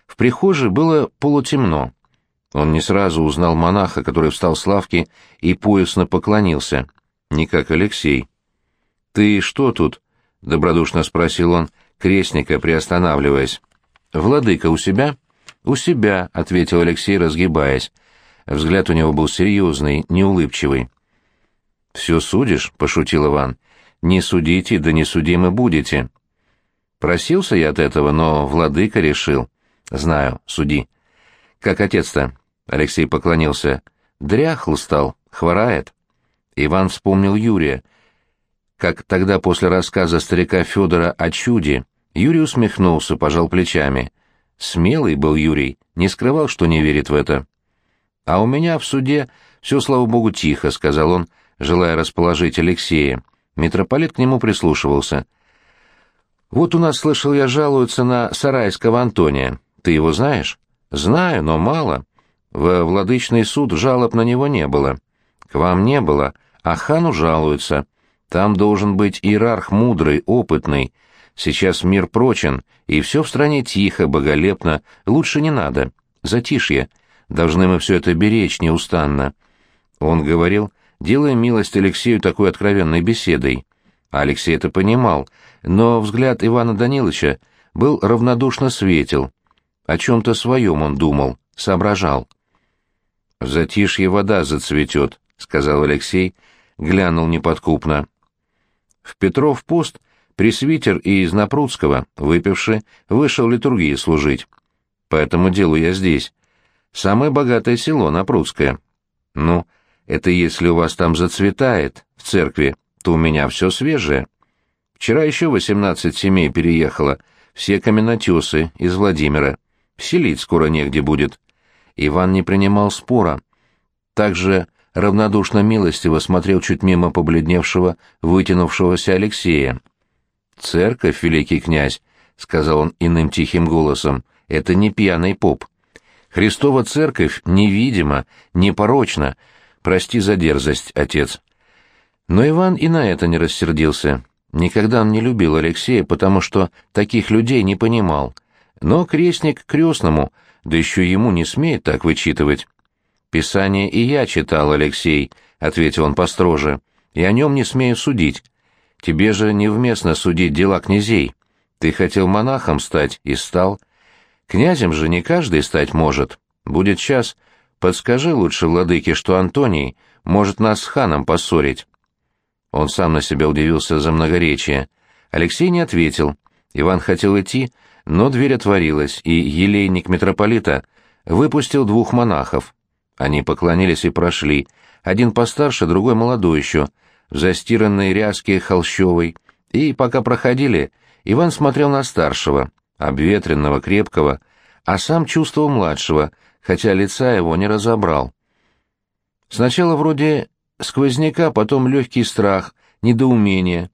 В прихожей было полутемно. Он не сразу узнал монаха, который встал с лавки и поясно поклонился. Не как Алексей. «Ты что тут?» — добродушно спросил он крестника, приостанавливаясь. «Владыка у себя?» «У себя», — ответил Алексей, разгибаясь. Взгляд у него был серьезный, неулыбчивый. «Все судишь?» — пошутил Иван. «Не судите, да не судимы будете». Просился я от этого, но владыка решил. «Знаю, суди». «Как отец-то?» — Алексей поклонился. «Дряхл стал, хворает». Иван вспомнил Юрия. Как тогда после рассказа старика Федора о чуде, Юрий усмехнулся, пожал плечами. Смелый был Юрий, не скрывал, что не верит в это. «А у меня в суде все, слава богу, тихо», — сказал он, желая расположить Алексея. Митрополит к нему прислушивался. «Вот у нас, слышал я, жалуются на Сарайского Антония. Ты его знаешь?» «Знаю, но мало. Во владычный суд жалоб на него не было. К вам не было, а хану жалуются. Там должен быть иерарх мудрый, опытный. Сейчас мир прочен, и все в стране тихо, боголепно. Лучше не надо. Затишье. Должны мы все это беречь неустанно». Он говорил, делая милость Алексею такой откровенной беседой. Алексей это понимал, но взгляд Ивана Даниловича был равнодушно светел. О чем-то своем он думал, соображал. «В затишье вода зацветет», — сказал Алексей, глянул неподкупно. В Петров пост пресвитер из Напрудского, выпивши, вышел литургии служить. По этому делу я здесь. Самое богатое село Напрудское. Ну, это если у вас там зацветает, в церкви, то у меня все свежее. Вчера еще 18 семей переехало, все каменотесы из Владимира. Селить скоро негде будет. Иван не принимал спора. Также равнодушно милостиво смотрел чуть мимо побледневшего, вытянувшегося Алексея. «Церковь, великий князь», — сказал он иным тихим голосом, — «это не пьяный поп. Христова церковь невидима, непорочна. Прости за дерзость, отец». Но Иван и на это не рассердился. Никогда он не любил Алексея, потому что таких людей не понимал. Но крестник крестному, да еще ему не смеет так вычитывать. «Писание и я читал, Алексей», — ответил он построже, — «и о нем не смею судить. Тебе же невместно судить дела князей. Ты хотел монахом стать и стал. Князем же не каждый стать может. Будет час. Подскажи лучше владыке, что Антоний может нас с ханом поссорить». Он сам на себя удивился за многоречие. Алексей не ответил. Иван хотел идти, но дверь отворилась, и елейник митрополита выпустил 2 монахов. Они поклонились и прошли, один постарше, другой молодой еще, в застиранной ряске холщовой, и, пока проходили, Иван смотрел на старшего, обветренного, крепкого, а сам чувствовал младшего, хотя лица его не разобрал. Сначала вроде сквозняка, потом легкий страх, недоумение,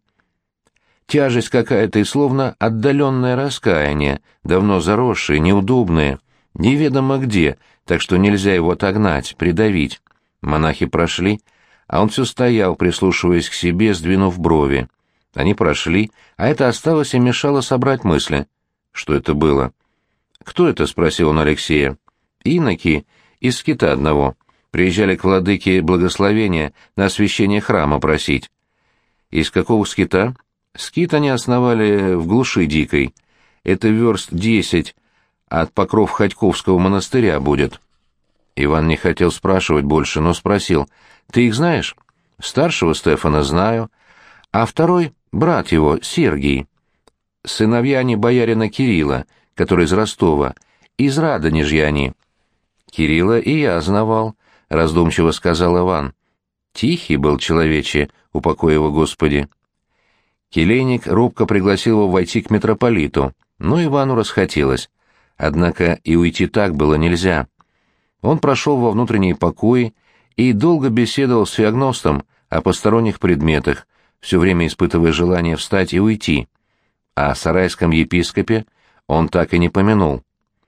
тяжесть какая-то и словно отдаленное раскаяние, давно заросшие, неудобные, неведомо где, так что нельзя его отогнать, придавить. Монахи прошли, а он все стоял, прислушиваясь к себе, сдвинув брови. Они прошли, а это осталось и мешало собрать мысли. Что это было? «Кто это?» — спросил он Алексея. «Иноки из скита одного. Приезжали к владыке благословения на освящение храма просить». «Из какого скита?» «Скит они основали в глуши дикой. Это верст 10 от покров Ходьковского монастыря будет». Иван не хотел спрашивать больше, но спросил. «Ты их знаешь?» «Старшего Стефана знаю. А второй — брат его, Сергий. Сыновья они боярина Кирилла, который из Ростова. Из Радонежья они». «Кирилла и я знавал», — раздумчиво сказал Иван. «Тихий был человече, упокой его Господи». Келейник робко пригласил его войти к митрополиту, но Ивану расхотелось. Однако и уйти так было нельзя. Он прошел во внутренние покои и долго беседовал с феогностом о посторонних предметах, все время испытывая желание встать и уйти. О сарайском епископе он так и не помянул.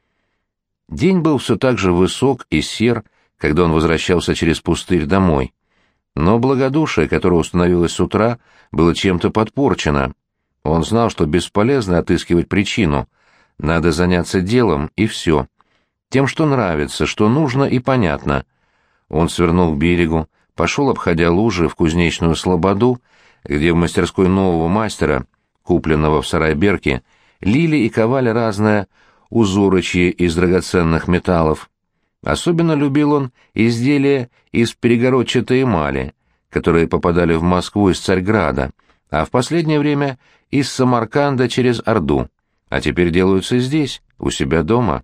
День был все так же высок и сер, когда он возвращался через пустырь домой. Но благодушие, которое установилось с утра, было чем-то подпорчено. Он знал, что бесполезно отыскивать причину. Надо заняться делом, и все. Тем, что нравится, что нужно и понятно. Он свернул к берегу, пошел, обходя лужи, в кузнечную слободу, где в мастерской нового мастера, купленного в Сарайберке, лили и ковали разное узорочье из драгоценных металлов. Особенно любил он изделия из перегородчатой эмали, которые попадали в Москву из Царьграда, а в последнее время из Самарканда через Орду, а теперь делаются здесь, у себя дома.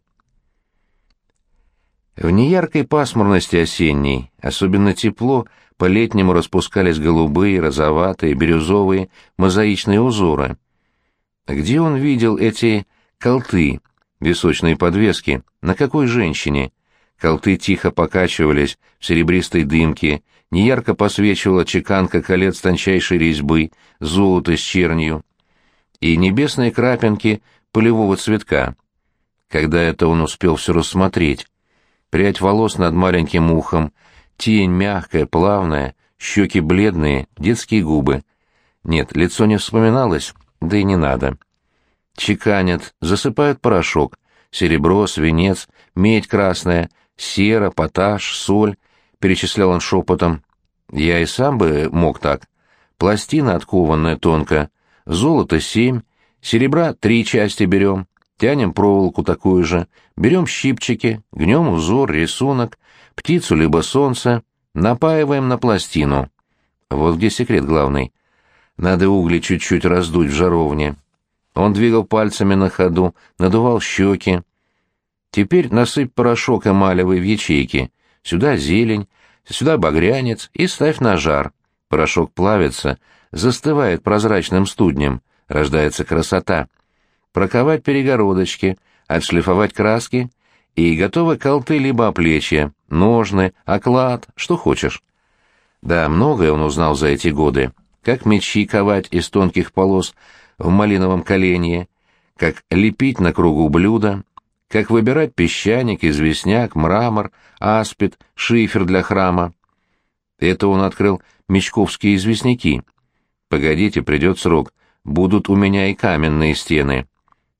В неяркой пасмурности осенней, особенно тепло, по-летнему распускались голубые, розоватые, бирюзовые, мозаичные узоры. Где он видел эти колты, височные подвески, на какой женщине? Колты тихо покачивались в серебристой дымке, неярко посвечивала чеканка колец тончайшей резьбы, золото с чернью и небесные крапинки полевого цветка. Когда это он успел все рассмотреть? Прядь волос над маленьким ухом, тень мягкая, плавная, щеки бледные, детские губы. Нет, лицо не вспоминалось, да и не надо. Чеканят, засыпают порошок, серебро, свинец, медь красная, сера, поташ, соль, перечислял он шепотом. Я и сам бы мог так. Пластина откованная тонко, золото 7, серебра 3 части берем, тянем проволоку такую же, берем щипчики, гнем узор, рисунок, птицу либо солнце, напаиваем на пластину. Вот где секрет главный. Надо угли чуть-чуть раздуть в жаровне. Он двигал пальцами на ходу, надувал щеки. Теперь насыпь порошок эмалевый в ячейки. Сюда зелень, сюда багрянец и ставь на жар. Порошок плавится, застывает прозрачным студнем, рождается красота. Проковать перегородочки, отшлифовать краски, и готовы колты либо оплечья, ножны, оклад, что хочешь. Да, многое он узнал за эти годы. Как мечи ковать из тонких полос в малиновом коленье, как лепить на кругу блюда, как выбирать песчаник, известняк, мрамор, аспид, шифер для храма. Это он открыл мечковские известняки. Погодите, придет срок, будут у меня и каменные стены.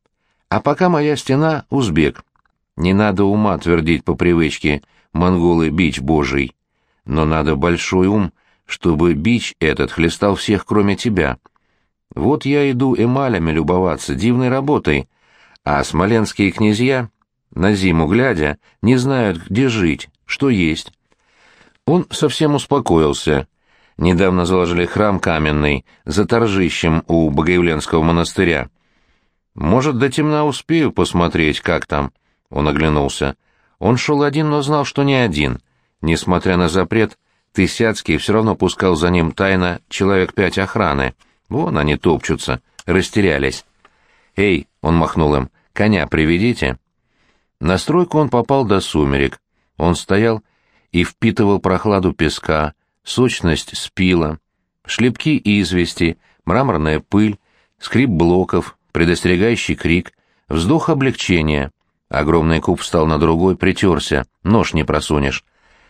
А пока моя стена — узбек. Не надо ума твердить по привычке «монголы — бич божий». Но надо большой ум, чтобы бич этот хлестал всех, кроме тебя. Вот я иду эмалями любоваться, дивной работой, а смоленские князья, на зиму глядя, не знают, где жить, что есть. Он совсем успокоился. Недавно заложили храм каменный за Торжищем у Богоявленского монастыря. Может, до темна успею посмотреть, как там. Он оглянулся. Он шел один, но знал, что не один. Несмотря на запрет, Тысяцкий все равно пускал за ним тайно человек 5 охраны. Вон они топчутся, растерялись. «Эй!» — он махнул им. «Коня приведите!» На стройку он попал до сумерек. Он стоял и впитывал прохладу песка, сочность спила, шлепки извести, мраморная пыль, скрип блоков, предостерегающий крик, вздох облегчения. Огромный куб встал на другой, притерся, нож не просунешь.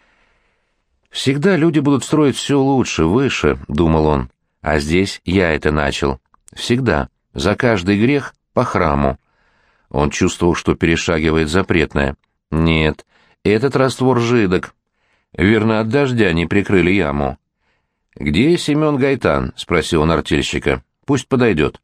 «Всегда люди будут строить все лучше, выше», — думал он. «А здесь я это начал. Всегда. За каждый грех по храму». Он чувствовал, что перешагивает запретное. «Нет, этот раствор жидок. Верно, от дождя не прикрыли яму». «Где Семен Гайтан?» — спросил он артельщика. «Пусть подойдет».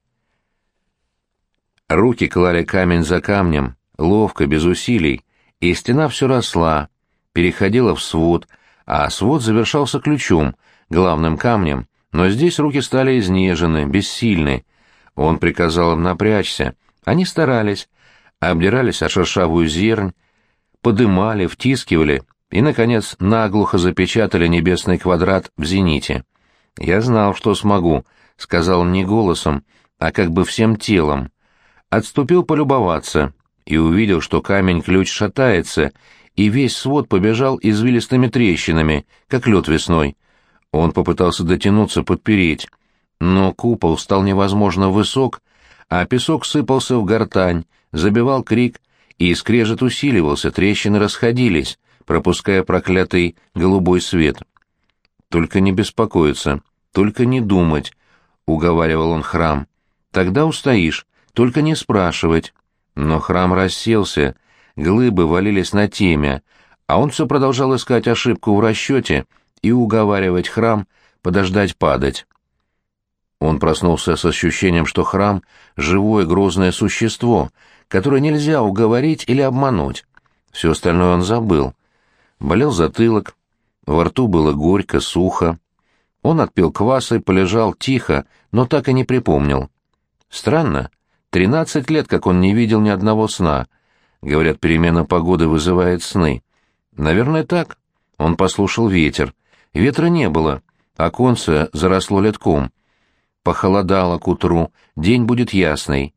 Руки клали камень за камнем, ловко, без усилий, и стена все росла, переходила в свод, а свод завершался ключом, главным камнем, но здесь руки стали изнежены, бессильны. Он приказал им напрячься. Они старались, обдирались о шершавую зернь, подымали, втискивали и, наконец, наглухо запечатали небесный квадрат в зените. «Я знал, что смогу», — сказал он не голосом, а как бы всем телом. Отступил полюбоваться и увидел, что камень-ключ шатается, и весь свод побежал извилистыми трещинами, как лед весной. Он попытался дотянуться, подпереть, но купол стал невозможно высок, а песок сыпался в гортань, забивал крик, и скрежет усиливался, трещины расходились, пропуская проклятый голубой свет. «Только не беспокоиться, только не думать», — уговаривал он храм. «Тогда устоишь, только не спрашивать. Но храм расселся, глыбы валились на темя, а он все продолжал искать ошибку в расчете и уговаривать храм подождать падать. Он проснулся с ощущением, что храм — живое грозное существо, которое нельзя уговорить или обмануть. Все остальное он забыл. Болел затылок, во рту было горько, сухо. Он отпил кваса и полежал тихо, но так и не припомнил. Странно, 13 лет, как он не видел ни одного сна. Говорят, перемена погоды вызывает сны. Наверное, так. Он послушал ветер. Ветра не было, оконце заросло летком. Похолодало к утру, день будет ясный.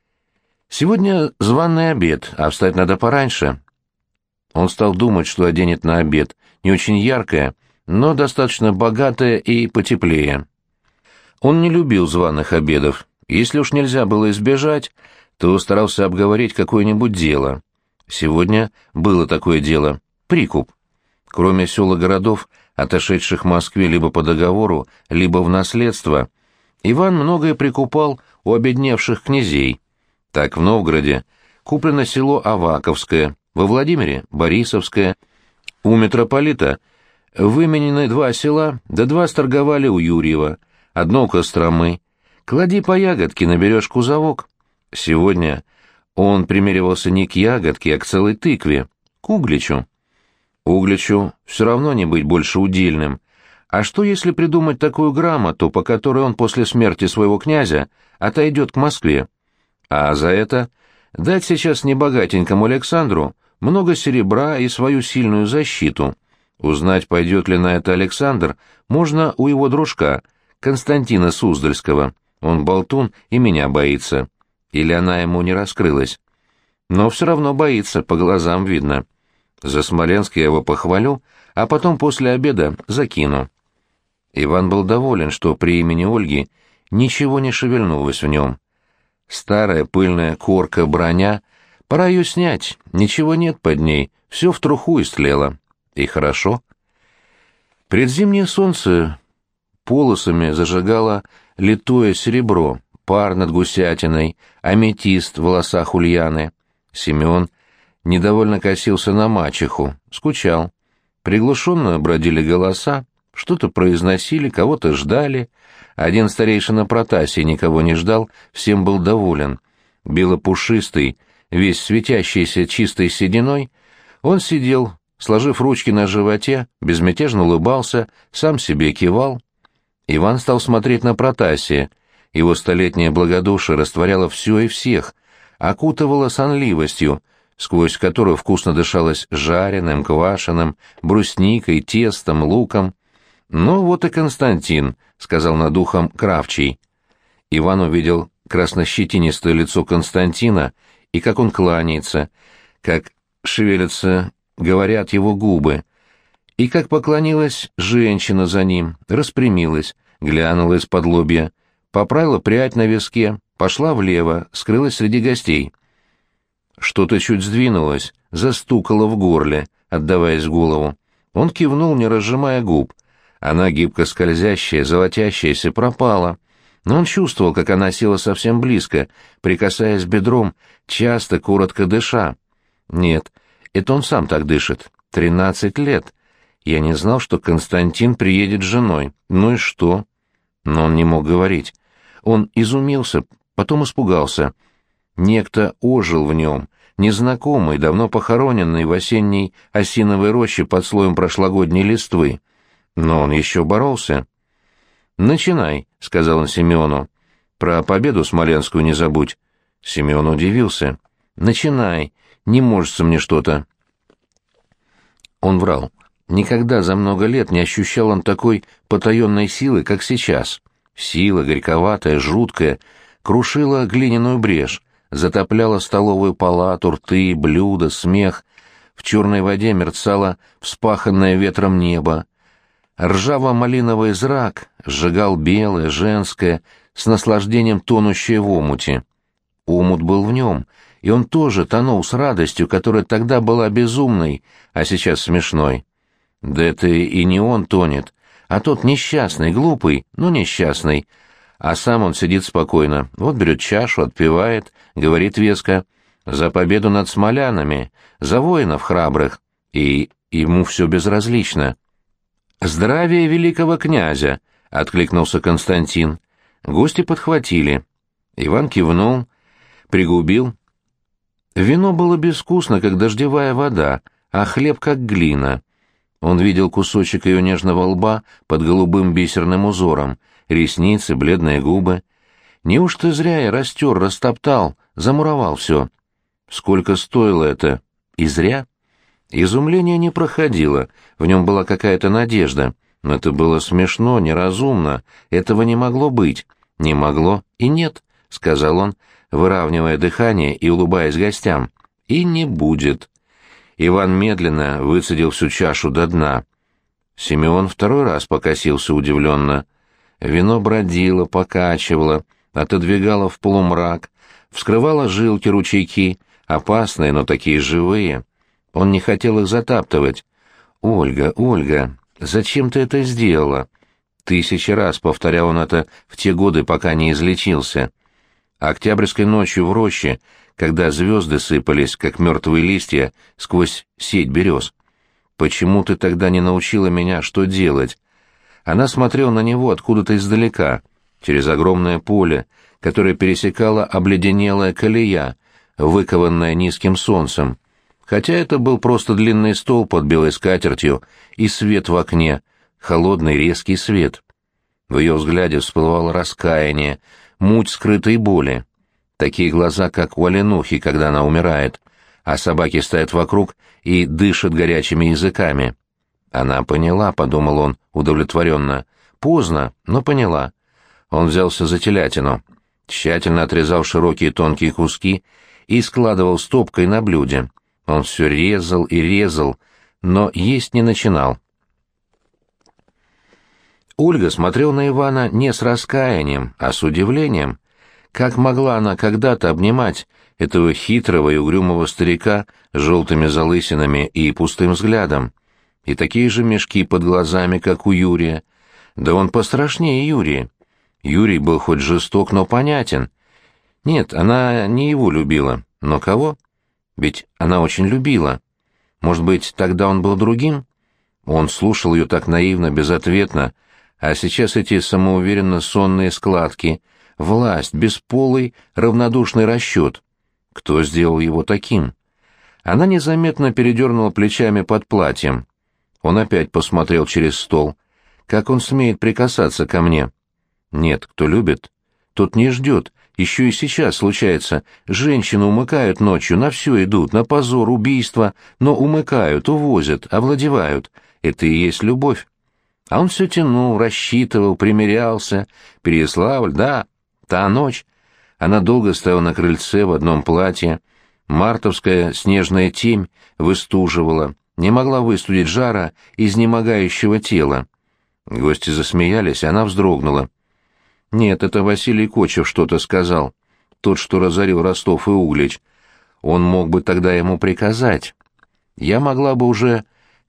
Сегодня званый обед, а встать надо пораньше. Он стал думать, что оденет на обед не очень яркое, но достаточно богатое и потеплее. Он не любил званых обедов. Если уж нельзя было избежать, то старался обговорить какое-нибудь дело. Сегодня было такое дело — прикуп. Кроме сел и городов, отошедших Москве либо по договору, либо в наследство, Иван многое прикупал у обедневших князей. Так в Новгороде куплено село Аваковское, во Владимире — Борисовское. У митрополита выменены 2 села, да 2 сторговали у Юрьева, одно у Костромы. Клади по ягодке, наберешь кузовок. Сегодня он примеривался не к ягодке, а к целой тыкве, к Угличу. Угличу все равно не быть больше удельным. А что, если придумать такую грамоту, по которой он после смерти своего князя отойдет к Москве? А за это дать сейчас небогатенькому Александру много серебра и свою сильную защиту. Узнать, пойдет ли на это Александр, можно у его дружка, Константина Суздальского. Он болтун и меня боится. Или она ему не раскрылась. Но все равно боится, по глазам видно. За Смоленск я его похвалю, а потом после обеда закину. Иван был доволен, что при имени Ольги ничего не шевельнулось в нем. Старая пыльная корка броня, пора ее снять, ничего нет под ней, все в труху истлело. И хорошо. Предзимнее солнце полосами зажигало литое серебро, пар над гусятиной, аметист в волосах Ульяны. Семен недовольно косился на мачеху, скучал. Приглушенно бродили голоса, что-то произносили, кого-то ждали. Один старейшина Протасий никого не ждал, всем был доволен. Белопушистый, весь светящийся чистой сединой, он сидел, сложив ручки на животе, безмятежно улыбался, сам себе кивал. Иван стал смотреть на Протасия. Его столетнее благодушие растворяло все и всех, окутывало сонливостью, сквозь которую вкусно дышалось жареным, квашеным, брусникой, тестом, луком. «Ну вот и Константин», — сказал над ухом Кравчий. Иван увидел краснощетинистое лицо Константина и как он кланяется, как шевелятся, говорят его губы, и как поклонилась женщина за ним, распрямилась, глянула из-под лобья, поправила прядь на виске, пошла влево, скрылась среди гостей. Что-то чуть сдвинулось, застукало в горле, отдаваясь голову. Он кивнул, не разжимая губ. Она, гибко скользящая, золотящаяся, пропала. Но он чувствовал, как она села совсем близко, прикасаясь бедром, часто, коротко дыша. Нет, это он сам так дышит. 13 лет. Я не знал, что Константин приедет с женой. Ну и что? Но он не мог говорить. Он изумился, потом испугался. Некто ожил в нем, незнакомый, давно похороненный в осенней осиновой роще под слоем прошлогодней листвы. Но он еще боролся. «Начинай», — сказал он Семену. «Про победу смоленскую не забудь». Семен удивился. «Начинай, не можется мне что-то». Он врал. Никогда за много лет не ощущал он такой потаенной силы, как сейчас. Сила, горьковатая, жуткая, крушила глиняную брешь, затопляла столовую палату, рты, блюда, смех. В черной воде мерцало вспаханное ветром небо. Ржаво-малиновый зрак сжигал белое, женское, с наслаждением тонущее в омуте. Омут был в нем, и он тоже тонул с радостью, которая тогда была безумной, а сейчас смешной. Да это и не он тонет, а тот несчастный, глупый, но несчастный. А сам он сидит спокойно, вот берет чашу, отпивает, говорит веско: За победу над смолянами, за воинов храбрых, и ему все безразлично. «Здравия великого князя!» — откликнулся Константин. Гости подхватили. Иван кивнул, пригубил. Вино было безвкусно, как дождевая вода, а хлеб как глина. Он видел кусочек ее нежного лба под голубым бисерным узором, ресницы, бледные губы. Неужто зря я растер, растоптал, замуровал все? Сколько стоило это? И зря? Изумление не проходило, в нем была какая-то надежда. Но это было смешно, неразумно, этого не могло быть. Не могло и нет, — сказал он, выравнивая дыхание и улыбаясь гостям. И не будет. Иван медленно выцедил всю чашу до дна. Симеон второй раз покосился удивленно. Вино бродило, покачивало, отодвигало в полумрак, вскрывало жилки ручейки, опасные, но такие живые. Он не хотел их затаптывать. «Ольга, Ольга, зачем ты это сделала?» 1000 раз повторял он это в те годы, пока не излечился. Октябрьской ночью в роще, когда звезды сыпались, как мертвые листья, сквозь сеть берез. «Почему ты тогда не научила меня, что делать?» Она смотрела на него откуда-то издалека, через огромное поле, которое пересекала обледенелая колея, выкованная низким солнцем. Хотя это был просто длинный стол под белой скатертью и свет в окне, холодный резкий свет. В ее взгляде всплывало раскаяние, муть скрытой боли. Такие глаза, как у оленухи, когда она умирает, а собаки стоят вокруг и дышат горячими языками. «Она поняла», — подумал он удовлетворенно. «Поздно, но поняла». Он взялся за телятину, тщательно отрезал широкие тонкие куски и складывал стопкой на блюде. Он все резал и резал, но есть не начинал. Ольга смотрела на Ивана не с раскаянием, а с удивлением. Как могла она когда-то обнимать этого хитрого и угрюмого старика с желтыми залысинами и пустым взглядом? И такие же мешки под глазами, как у Юрия. Да он пострашнее Юрия. Юрий был хоть жесток, но понятен. Нет, она не его любила. Но кого? Ведь она очень любила. Может быть, тогда он был другим? Он слушал ее так наивно, безответно, а сейчас эти самоуверенно сонные складки, власть, бесполый, равнодушный расчет. Кто сделал его таким? Она незаметно передернула плечами под платьем. Он опять посмотрел через стол. Как он смеет прикасаться ко мне? Нет, кто любит, тот не ждет. Еще и сейчас случается. Женщины умыкают ночью, на все идут, на позор, убийство, но умыкают, увозят, овладевают. Это и есть любовь. А он все тянул, рассчитывал, примирялся. Переяславль, да, та ночь. Она долго стояла на крыльце в одном платье. Мартовская снежная темь выстуживала, не могла выстудить жара изнемогающего тела. Гости засмеялись, она вздрогнула. Нет, это Василий Кочев что-то сказал. Тот, что разорил Ростов и Углич. Он мог бы тогда ему приказать. Я могла бы уже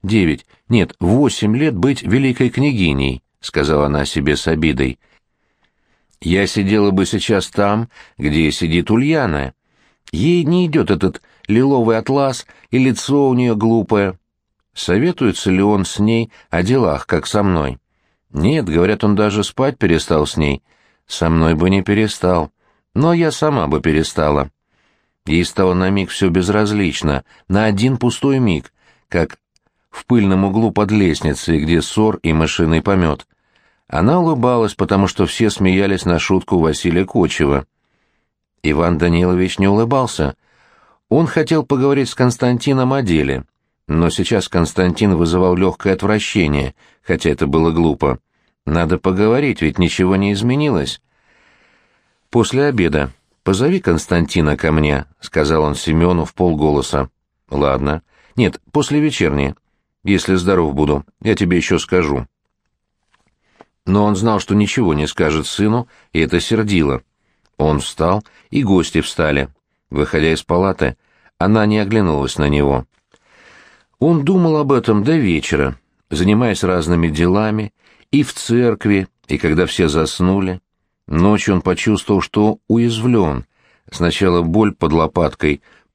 8 лет быть великой княгиней, сказала она себе с обидой. Я сидела бы сейчас там, где сидит Ульяна. Ей не идет этот лиловый атлас, и лицо у нее глупое. Советуется ли он с ней о делах, как со мной? Нет, говорят, он даже спать перестал с ней. Со мной бы не перестал, но я сама бы перестала. Ей стало на миг все безразлично, на один пустой миг, как в пыльном углу под лестницей, где ссор и мышиный помет. Она улыбалась, потому что все смеялись на шутку Василия Кочева. Иван Данилович не улыбался. Он хотел поговорить с Константином о деле, но сейчас Константин вызывал легкое отвращение, хотя это было глупо. Надо поговорить, ведь ничего не изменилось. «После обеда позови Константина ко мне», — сказал он Семену вполголоса. «Ладно. Нет, после вечерней. Если здоров буду, я тебе еще скажу». Но он знал, что ничего не скажет сыну, и это сердило. Он встал, и гости встали. Выходя из палаты, она не оглянулась на него. Он думал об этом до вечера, занимаясь разными делами, и в церкви, и когда все заснули. Ночью он почувствовал, что уязвлен. Сначала боль под лопаткой,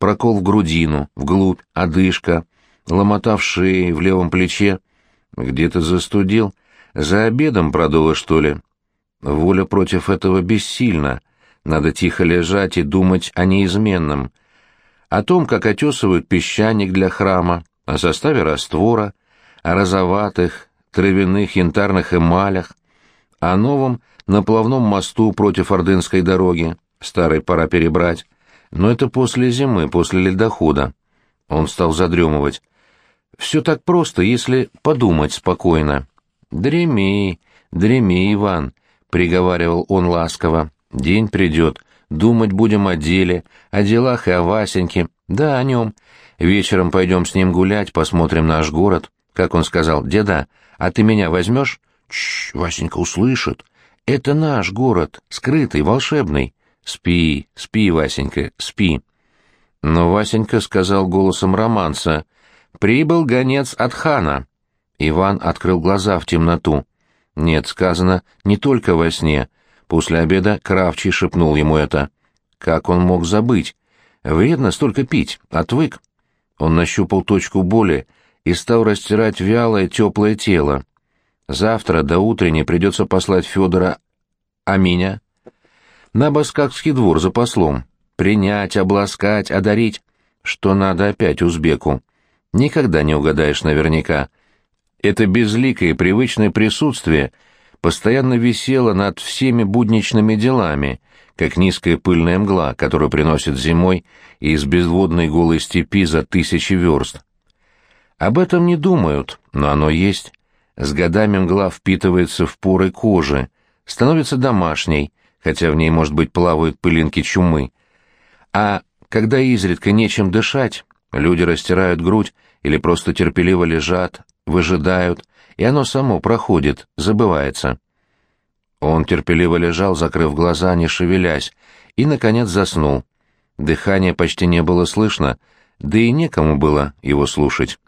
прокол в грудину, вглубь, одышка, ломота в шее, в левом плече. Где-то застудил. За обедом продуло, что ли? Воля против этого бессильна. Надо тихо лежать и думать о неизменном. О том, как отесывают песчаник для храма, о составе раствора, о розоватых, травяных, янтарных эмалях, о новом наплавном мосту против Ордынской дороги. Старый пора перебрать. Но это после зимы, после ледохода. Он стал задремывать. Все так просто, если подумать спокойно. «Дреми, дреми, Иван», — приговаривал он ласково. «День придет, думать будем о деле, о делах и о Васеньке, да о нем. Вечером пойдем с ним гулять, посмотрим наш город». Как он сказал: «Деда, а ты меня возьмешь?» «Чш, Васенька услышит. Это наш город, скрытый, волшебный. Спи, спи, Васенька, спи». Но Васенька сказал голосом романса: «Прибыл гонец от хана». Иван открыл глаза в темноту. Нет, сказано не только во сне. После обеда Кравчий шепнул ему это. Как он мог забыть? Вредно столько пить, отвык. Он нащупал точку боли и стал растирать вялое теплое тело. Завтра до утренней придется послать Федора Аминя на Баскакский двор за послом. Принять, обласкать, одарить. Что надо опять узбеку. Никогда не угадаешь наверняка. Это безликое и привычное присутствие постоянно висело над всеми будничными делами, как низкая пыльная мгла, которую приносит зимой из безводной голой степи за 1000 верст. Об этом не думают, но оно есть. С годами мгла впитывается в поры кожи, становится домашней, хотя в ней, может быть, плавают пылинки чумы. А когда изредка нечем дышать, люди растирают грудь или просто терпеливо лежат, выжидают, и оно само проходит, забывается. Он терпеливо лежал, закрыв глаза, не шевелясь, и, наконец, заснул. Дыхания почти не было слышно, да и некому было его слушать.